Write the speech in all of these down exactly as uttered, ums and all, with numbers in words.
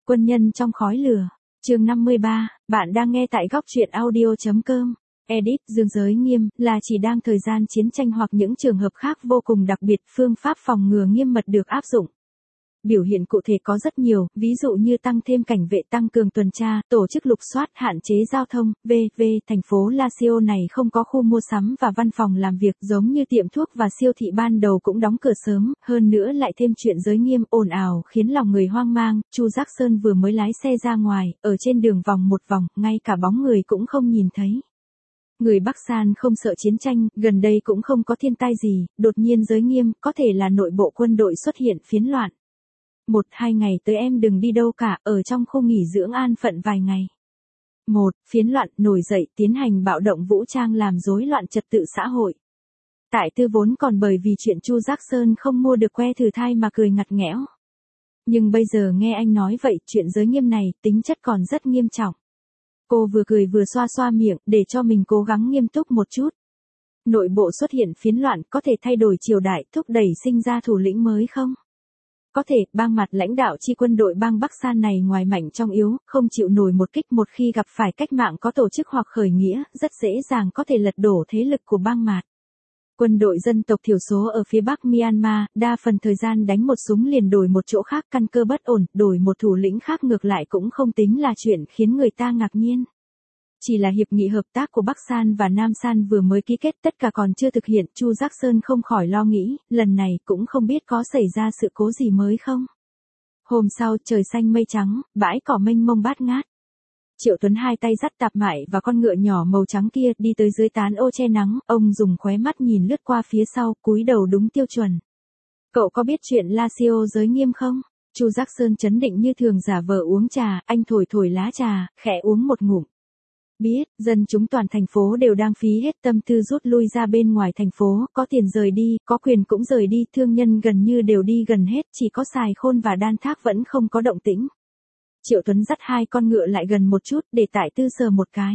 Quân nhân trong khói lửa. Chương năm mươi ba, bạn đang nghe tại góc truyện audio chấm com. Edit, dương giới nghiêm, là chỉ đang thời gian chiến tranh hoặc những trường hợp khác vô cùng đặc biệt, phương pháp phòng ngừa nghiêm mật được áp dụng. Biểu hiện cụ thể có rất nhiều, ví dụ như tăng thêm cảnh vệ, tăng cường tuần tra, tổ chức lục soát, hạn chế giao thông, vân vân. Thành phố Lazio này không có khu mua sắm và văn phòng làm việc giống như tiệm thuốc và siêu thị ban đầu cũng đóng cửa sớm, hơn nữa lại thêm chuyện giới nghiêm ồn ào khiến lòng người hoang mang. Chu Jackson vừa mới lái xe ra ngoài, ở trên đường vòng một vòng, ngay cả bóng người cũng không nhìn thấy. Người Bắc San không sợ chiến tranh, gần đây cũng không có thiên tai gì, đột nhiên giới nghiêm, có thể là nội bộ quân đội xuất hiện phiến loạn. Một, hai ngày tới em đừng đi đâu cả, ở trong khu nghỉ dưỡng an phận vài ngày. Một, phiến loạn, nổi dậy, tiến hành bạo động vũ trang làm rối loạn trật tự xã hội. Tại Tư vốn còn bởi vì chuyện Chu Jackson không mua được que thử thai mà cười ngặt nghẽo. Nhưng bây giờ nghe anh nói vậy, chuyện giới nghiêm này, tính chất còn rất nghiêm trọng. Cô vừa cười vừa xoa xoa miệng, để cho mình cố gắng nghiêm túc một chút. Nội bộ xuất hiện phiến loạn, có thể thay đổi triều đại, thúc đẩy sinh ra thủ lĩnh mới không? Có thể, bang mặt lãnh đạo chi quân đội bang Bắc San này ngoài mạnh trong yếu, không chịu nổi một kích, một khi gặp phải cách mạng có tổ chức hoặc khởi nghĩa, rất dễ dàng có thể lật đổ thế lực của bang mạt. Quân đội dân tộc thiểu số ở phía Bắc Myanmar, đa phần thời gian đánh một súng liền đổi một chỗ khác, căn cơ bất ổn, đổi một thủ lĩnh khác ngược lại cũng không tính là chuyện khiến người ta ngạc nhiên. Chỉ là hiệp nghị hợp tác của Bắc San và Nam San vừa mới ký kết, tất cả còn chưa thực hiện, Chu Jackson không khỏi lo nghĩ, lần này cũng không biết có xảy ra sự cố gì mới không. Hôm sau, trời xanh mây trắng, bãi cỏ mênh mông bát ngát. Triệu Tuấn hai tay dắt tạp mại và con ngựa nhỏ màu trắng kia đi tới dưới tán ô che nắng, ông dùng khóe mắt nhìn lướt qua phía sau, cúi đầu đúng tiêu chuẩn. Cậu có biết chuyện Lazio giới nghiêm không? Chu Jackson trấn định như thường giả vờ uống trà, anh thổi thổi lá trà, khẽ uống một ngụm. Biết, dân chúng toàn thành phố đều đang phí hết tâm tư rút lui ra bên ngoài thành phố, có tiền rời đi, có quyền cũng rời đi, thương nhân gần như đều đi gần hết, chỉ có Sài Khôn và Đan Thác vẫn không có động tĩnh. Triệu Tuấn dắt hai con ngựa lại gần một chút, để Tại Tư sờ một cái.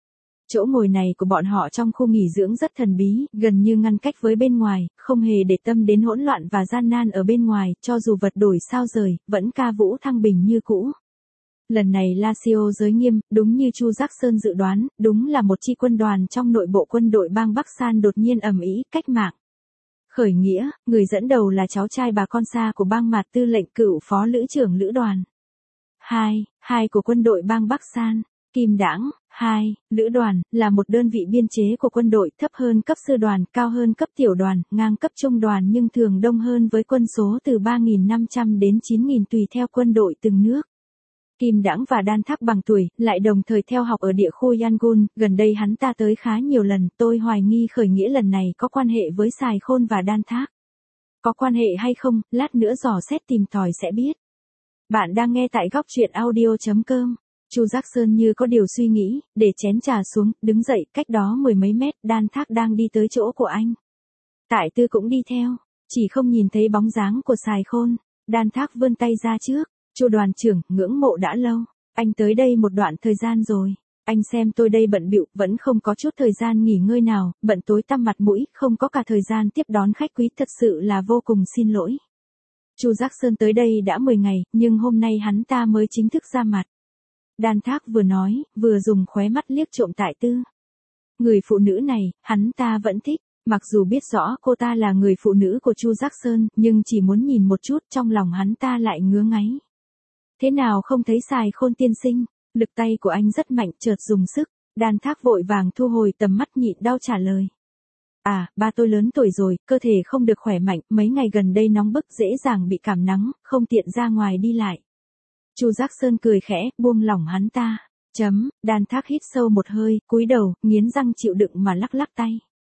Chỗ ngồi này của bọn họ trong khu nghỉ dưỡng rất thần bí, gần như ngăn cách với bên ngoài, không hề để tâm đến hỗn loạn và gian nan ở bên ngoài, cho dù vật đổi sao rời, vẫn ca vũ thăng bình như cũ. Lần này Lazio giới nghiêm, đúng như Chu Jackson dự đoán, đúng là một chi quân đoàn trong nội bộ quân đội bang Bắc San đột nhiên ầm ĩ, cách mạng. Khởi nghĩa, người dẫn đầu là cháu trai bà con xa của bang mạt tư lệnh cựu phó lữ trưởng lữ đoàn. Hai, hai của quân đội bang Bắc San, Kim Đãng. Hai, lữ đoàn, là một đơn vị biên chế của quân đội, thấp hơn cấp sư đoàn, cao hơn cấp tiểu đoàn, ngang cấp trung đoàn nhưng thường đông hơn với quân số từ ba nghìn năm trăm đến chín nghìn tùy theo quân đội từng nước. Kim Đãng và Đan Thác bằng tuổi, lại đồng thời theo học ở địa khu Yangon, gần đây hắn ta tới khá nhiều lần, tôi hoài nghi khởi nghĩa lần này có quan hệ với Sài Khôn và Đan Thác. Có quan hệ hay không, lát nữa dò xét tìm tòi sẽ biết. Bạn đang nghe tại góc truyện audio chấm com. Chu Jackson như có điều suy nghĩ, để chén trà xuống, đứng dậy, cách đó mười mấy mét, Đan Thác đang đi tới chỗ của anh. Tại Tư cũng đi theo, chỉ không nhìn thấy bóng dáng của Sài Khôn. Đan Thác vươn tay ra trước. Chu đoàn trưởng, ngưỡng mộ đã lâu, anh tới đây một đoạn thời gian rồi, anh xem tôi đây bận bịu, vẫn không có chút thời gian nghỉ ngơi nào, bận tối tăm mặt mũi, không có cả thời gian tiếp đón khách quý, thật sự là vô cùng xin lỗi. Chu Jackson tới đây đã mười ngày, nhưng hôm nay hắn ta mới chính thức ra mặt. Đan Thác vừa nói, vừa dùng khóe mắt liếc trộm Tại Tư. Người phụ nữ này, hắn ta vẫn thích. Mặc dù biết rõ cô ta là người phụ nữ của Chu Jackson, nhưng chỉ muốn nhìn một chút, trong lòng hắn ta lại ngứa ngáy. Thế nào không thấy Sài Khôn tiên sinh? Lực tay của anh rất mạnh, chợt dùng sức. Đan Thác vội vàng thu hồi tầm mắt nhịn đau trả lời. À, ba tôi lớn tuổi rồi, cơ thể không được khỏe mạnh, mấy ngày gần đây nóng bức dễ dàng bị cảm nắng, không tiện ra ngoài đi lại. Chu Jackson cười khẽ, buông lỏng hắn ta. Chấm, Đan Thác hít sâu một hơi, cúi đầu, nghiến răng chịu đựng mà lắc lắc tay.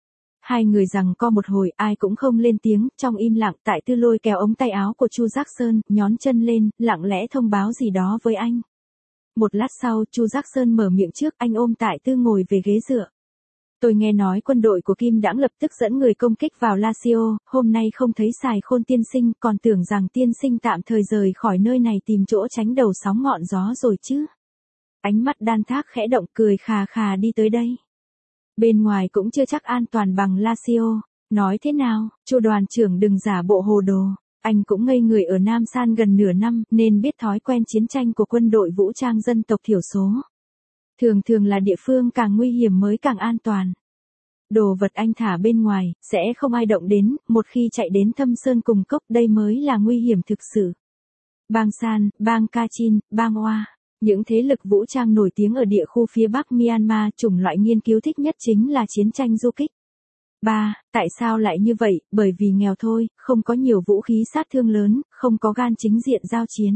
Hai người giằng co một hồi, ai cũng không lên tiếng, trong im lặng, Tại Tư lôi kéo ống tay áo của Chu Jackson, nhón chân lên, lặng lẽ thông báo gì đó với anh. Một lát sau, Chu Jackson mở miệng trước, anh ôm Tại Tư ngồi về ghế dựa. Tôi nghe nói quân đội của Kim Đãng lập tức dẫn người công kích vào Lazio, hôm nay không thấy Sài Khôn tiên sinh, còn tưởng rằng tiên sinh tạm thời rời khỏi nơi này tìm chỗ tránh đầu sóng ngọn gió rồi chứ. Ánh mắt Đan Thác khẽ động, cười khà khà đi tới đây. Bên ngoài cũng chưa chắc an toàn bằng Lazio. Nói thế nào, Chu đoàn trưởng đừng giả bộ hồ đồ. Anh cũng ngây người ở Nam San gần nửa năm, nên biết thói quen chiến tranh của quân đội vũ trang dân tộc thiểu số. Thường thường là địa phương càng nguy hiểm mới càng an toàn. Đồ vật anh thả bên ngoài, sẽ không ai động đến, một khi chạy đến Thâm Sơn cùng cốc đây mới là nguy hiểm thực sự. Bang San, bang Kachin, bang Oa, những thế lực vũ trang nổi tiếng ở địa khu phía Bắc Myanmar, chủng loại nghiên cứu thích nhất chính là chiến tranh du kích. ba. Tại sao lại như vậy? Bởi vì nghèo thôi, không có nhiều vũ khí sát thương lớn, không có gan chính diện giao chiến.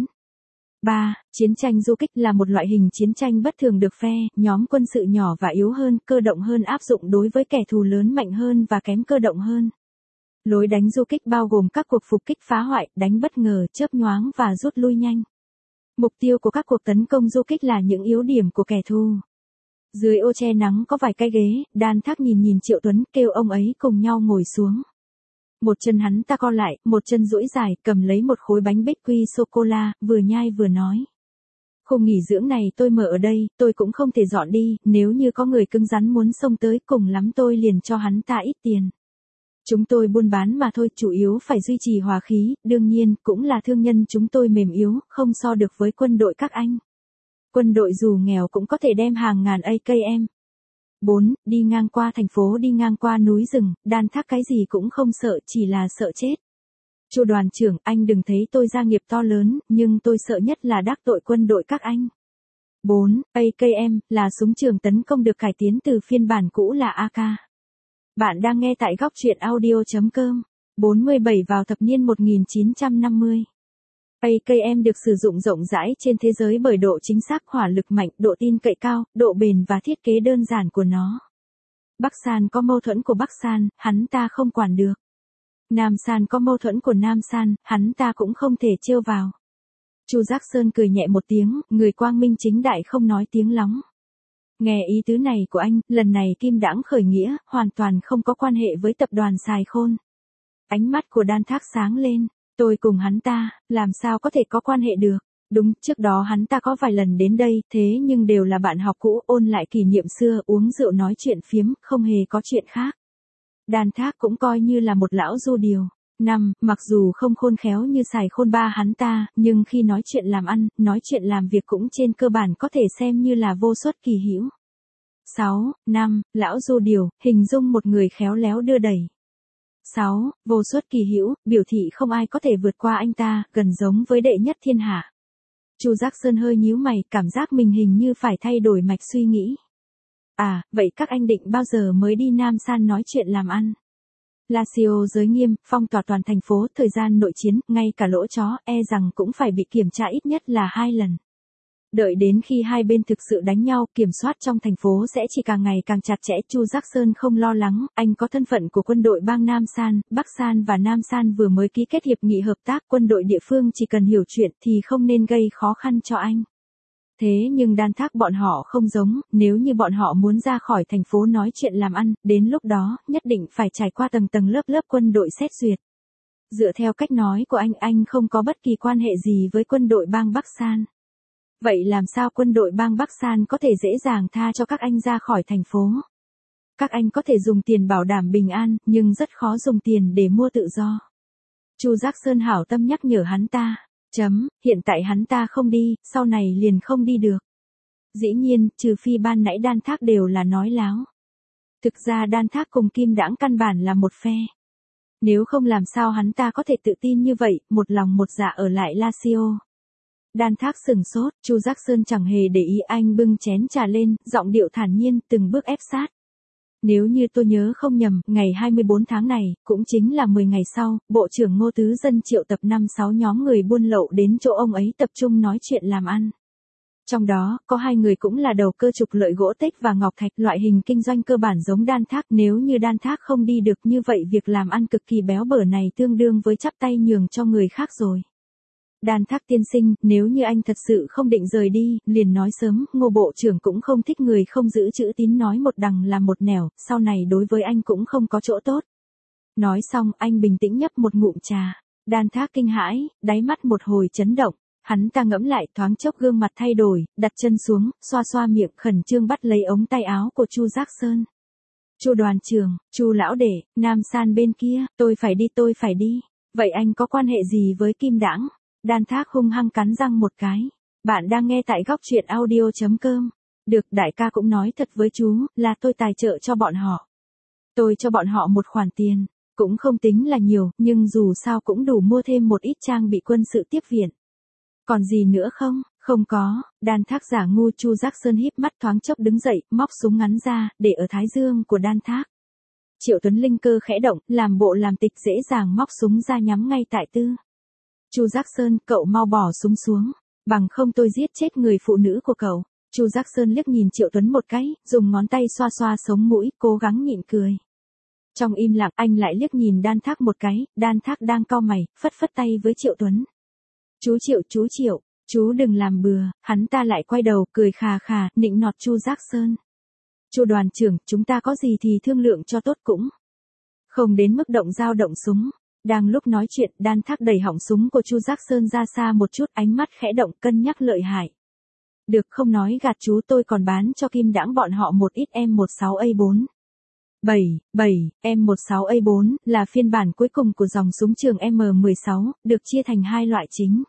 ba. Chiến tranh du kích là một loại hình chiến tranh bất thường được phe, nhóm quân sự nhỏ và yếu hơn, cơ động hơn áp dụng đối với kẻ thù lớn mạnh hơn và kém cơ động hơn. Lối đánh du kích bao gồm các cuộc phục kích phá hoại, đánh bất ngờ, chớp nhoáng và rút lui nhanh. Mục tiêu của các cuộc tấn công du kích là những yếu điểm của kẻ thù. Dưới ô che nắng có vài cái ghế, Đan Thác nhìn nhìn Triệu Tuấn, kêu ông ấy cùng nhau ngồi xuống. Một chân hắn ta co lại, một chân duỗi dài, cầm lấy một khối bánh bích quy sô-cô-la, vừa nhai vừa nói. Khung nghỉ dưỡng này tôi mở ở đây, tôi cũng không thể dọn đi, nếu như có người cứng rắn muốn xông tới, cùng lắm tôi liền cho hắn ta ít tiền. Chúng tôi buôn bán mà thôi, chủ yếu phải duy trì hòa khí, đương nhiên, cũng là thương nhân chúng tôi mềm yếu, không so được với quân đội các anh. Quân đội dù nghèo cũng có thể đem hàng ngàn a ca em. bốn. Đi ngang qua thành phố, đi ngang qua núi rừng, Đan Thác cái gì cũng không sợ, chỉ là sợ chết. Chu đoàn trưởng, anh đừng thấy tôi gia nghiệp to lớn, nhưng tôi sợ nhất là đắc tội quân đội các anh. bốn. a ca em, là súng trường tấn công được cải tiến từ phiên bản cũ là a ca. Bạn đang nghe tại góc truyện audio chấm com. bốn mươi bảy Vào thập niên một nghìn chín trăm năm mươi. a ca em được sử dụng rộng rãi trên thế giới bởi độ chính xác, hỏa lực mạnh, độ tin cậy cao, độ bền và thiết kế đơn giản của nó. Bắc San có mâu thuẫn của Bắc San, hắn ta không quản được. Nam San có mâu thuẫn của Nam San, hắn ta cũng không thể trêu vào. Chu Giác Sơn cười nhẹ một tiếng, người quang minh chính đại không nói tiếng lóng. Nghe ý tứ này của anh, lần này Kim Đãng khởi nghĩa, hoàn toàn không có quan hệ với tập đoàn Sài Khôn. Ánh mắt của Đan Thác sáng lên, tôi cùng hắn ta, làm sao có thể có quan hệ được. Đúng, trước đó hắn ta có vài lần đến đây, thế nhưng đều là bạn học cũ, ôn lại kỷ niệm xưa, uống rượu nói chuyện phiếm, không hề có chuyện khác. Đan Thác cũng coi như là một lão du điều. Năm, mặc dù không khôn khéo như Sài Khôn ba hắn ta, nhưng khi nói chuyện làm ăn, nói chuyện làm việc cũng trên cơ bản có thể xem như là vô xuất kỳ hữu. Sáu, năm, lão du điều, hình dung một người khéo léo đưa đẩy. Sáu, vô xuất kỳ hữu, biểu thị không ai có thể vượt qua anh ta, gần giống với đệ nhất thiên hạ. Chu Giác Sơn hơi nhíu mày, cảm giác mình hình như phải thay đổi mạch suy nghĩ. À, vậy các anh định bao giờ mới đi Nam San nói chuyện làm ăn? Lazio giới nghiêm, phong tỏa toàn thành phố, thời gian nội chiến, ngay cả lỗ chó, e rằng cũng phải bị kiểm tra ít nhất là hai lần. Đợi đến khi hai bên thực sự đánh nhau, kiểm soát trong thành phố sẽ chỉ càng ngày càng chặt chẽ. Chu Giác Sơn không lo lắng, anh có thân phận của quân đội bang Nam San, Bắc San và Nam San vừa mới ký kết hiệp nghị hợp tác, quân đội địa phương chỉ cần hiểu chuyện thì không nên gây khó khăn cho anh. Thế nhưng Đan Thác bọn họ không giống, nếu như bọn họ muốn ra khỏi thành phố nói chuyện làm ăn, đến lúc đó, nhất định phải trải qua tầng tầng lớp lớp quân đội xét duyệt. Dựa theo cách nói của anh, anh không có bất kỳ quan hệ gì với quân đội bang Bắc San. Vậy làm sao quân đội bang Bắc San có thể dễ dàng tha cho các anh ra khỏi thành phố? Các anh có thể dùng tiền bảo đảm bình an, nhưng rất khó dùng tiền để mua tự do. Chu Giác Sơn hảo tâm nhắc nhở hắn ta. Chấm, hiện tại hắn ta không đi, sau này liền không đi được. Dĩ nhiên, trừ phi ban nãy Đan Thác đều là nói láo. Thực ra Đan Thác cùng Kim Đãng căn bản là một phe. Nếu không làm sao hắn ta có thể tự tin như vậy, một lòng một dạ ở lại Lazio. Đan Thác sừng sốt, Chu Giác Sơn chẳng hề để ý, anh bưng chén trà lên, giọng điệu thản nhiên, từng bước ép sát. Nếu như tôi nhớ không nhầm, ngày hai mươi bốn tháng này, cũng chính là mười ngày sau, Bộ trưởng Ngô Tứ Dân triệu tập năm sáu nhóm người buôn lậu đến chỗ ông ấy tập trung nói chuyện làm ăn. Trong đó, có hai người cũng là đầu cơ trục lợi gỗ tích và ngọc thạch, loại hình kinh doanh cơ bản giống Đan Thác. Nếu như Đan Thác không đi được như vậy, việc làm ăn cực kỳ béo bở này tương đương với chắp tay nhường cho người khác rồi. Đan Thác tiên sinh, nếu như anh thật sự không định rời đi, liền nói sớm, Ngô Bộ trưởng cũng không thích người không giữ chữ tín, nói một đằng là một nẻo, sau này đối với anh cũng không có chỗ tốt. Nói xong, anh bình tĩnh nhấp một ngụm trà. Đan Thác kinh hãi, đáy mắt một hồi chấn động. Hắn ta ngẫm lại, thoáng chốc gương mặt thay đổi, đặt chân xuống, xoa xoa miệng, khẩn trương bắt lấy ống tay áo của Chu Giác Sơn. Chu đoàn trưởng, Chu lão đệ, Nam San bên kia, tôi phải đi tôi phải đi. Vậy anh có quan hệ gì với Kim Đãng? Đan Thác hung hăng cắn răng một cái. Bạn đang nghe tại góc truyện audio.com. Được, đại ca cũng nói thật với chú, là tôi tài trợ cho bọn họ. Tôi cho bọn họ một khoản tiền, cũng không tính là nhiều, nhưng dù sao cũng đủ mua thêm một ít trang bị quân sự tiếp viện. Còn gì nữa không? Không có. Đan Thác giả ngu. Chu Giác Sơn híp mắt thoáng chốc đứng dậy, móc súng ngắn ra, để ở thái dương của Đan Thác. Triệu Tuấn linh cơ khẽ động, làm bộ làm tịch dễ dàng móc súng ra nhắm ngay tại Tư. Chu Giác Sơn, cậu mau bỏ súng xuống, bằng không tôi giết chết người phụ nữ của cậu. Chu Giác Sơn liếc nhìn Triệu Tuấn một cái, dùng ngón tay xoa xoa sống mũi, cố gắng nhịn cười. Trong im lặng, anh lại liếc nhìn Đan Thác một cái, Đan Thác đang cau mày, phất phất tay với Triệu Tuấn. Chú Triệu, chú Triệu, chú đừng làm bừa. Hắn ta lại quay đầu, cười khà khà, nịnh nọt Chu Giác Sơn. Chu đoàn trưởng, chúng ta có gì thì thương lượng cho tốt cũng. Không đến mức động dao động súng. Đang lúc nói chuyện, Đan Thác đẩy họng súng của Chu Giác Sơn ra xa một chút, ánh mắt khẽ động, cân nhắc lợi hại. Được, không nói gạt chú, tôi còn bán cho Kim Đãng bọn họ một ít M mười sáu A bốn. bảy, bảy, M mười sáu A bốn, là phiên bản cuối cùng của dòng súng trường M mười sáu, được chia thành hai loại chính.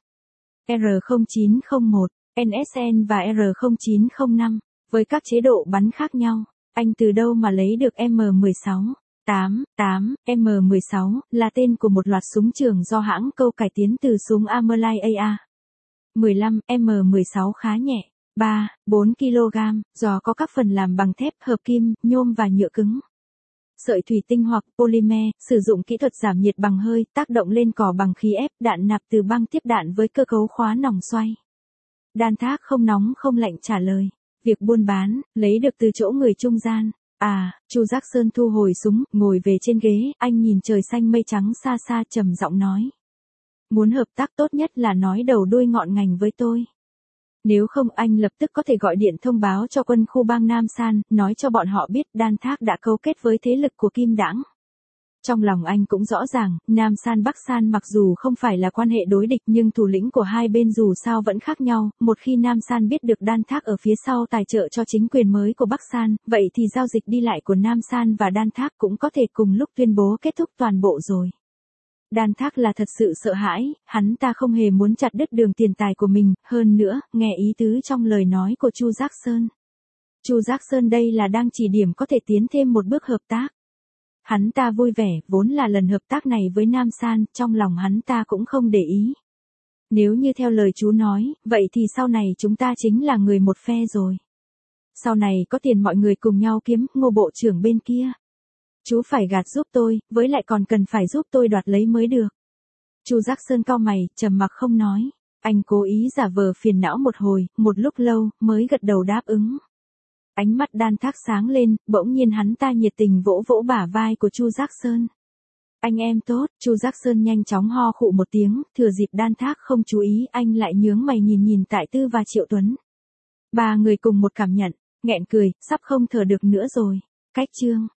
R không chín không một, N S N và R không chín không năm, với các chế độ bắn khác nhau. Anh từ đâu mà lấy được M mười sáu? tám, tám, M mười sáu, là tên của một loạt súng trường do hãng Câu cải tiến từ súng Armalite A A. mười lăm, M mười sáu khá nhẹ, ba, bốn ki lô gam, do có các phần làm bằng thép, hợp kim, nhôm và nhựa cứng. Sợi thủy tinh hoặc polymer, sử dụng kỹ thuật giảm nhiệt bằng hơi, tác động lên cò bằng khí ép, đạn nạp từ băng tiếp đạn với cơ cấu khóa nòng xoay. Đan Thác không nóng không lạnh trả lời. Việc buôn bán, lấy được từ chỗ người trung gian. À, Chu Giác Sơn thu hồi súng, ngồi về trên ghế, anh nhìn trời xanh mây trắng xa xa trầm giọng nói. Muốn hợp tác tốt nhất là nói đầu đuôi ngọn ngành với tôi. Nếu không anh lập tức có thể gọi điện thông báo cho quân khu bang Nam San, nói cho bọn họ biết Đan Thác đã cấu kết với thế lực của Kim Đãng. Trong lòng anh cũng rõ ràng, Nam San Bắc San mặc dù không phải là quan hệ đối địch nhưng thủ lĩnh của hai bên dù sao vẫn khác nhau, một khi Nam San biết được Đan Thác ở phía sau tài trợ cho chính quyền mới của Bắc San, vậy thì giao dịch đi lại của Nam San và Đan Thác cũng có thể cùng lúc tuyên bố kết thúc toàn bộ rồi. Đan Thác là thật sự sợ hãi, hắn ta không hề muốn chặt đứt đường tiền tài của mình, hơn nữa, nghe ý tứ trong lời nói của Chu Giác Sơn. Chu Giác Sơn đây là đang chỉ điểm có thể tiến thêm một bước hợp tác. Hắn ta vui vẻ, vốn là lần hợp tác này với Nam San, trong lòng hắn ta cũng không để ý. Nếu như theo lời chú nói, vậy thì sau này chúng ta chính là người một phe rồi. Sau này có tiền mọi người cùng nhau kiếm, Ngô bộ trưởng bên kia. Chú phải gạt giúp tôi, với lại còn cần phải giúp tôi đoạt lấy mới được. Chu Giác Sơn cau mày, trầm mặc không nói. Anh cố ý giả vờ phiền não một hồi, một lúc lâu, mới gật đầu đáp ứng. Ánh mắt Đan Thác sáng lên, bỗng nhiên hắn ta nhiệt tình vỗ vỗ bả vai của Chu Giác Sơn. Anh em tốt. Chu Giác Sơn nhanh chóng ho khụ một tiếng, thừa dịp Đan Thác không chú ý, anh lại nhướng mày nhìn nhìn Tại Tư và Triệu Tuấn. Ba người cùng một cảm nhận, nghẹn cười, sắp không thở được nữa rồi. Cách chương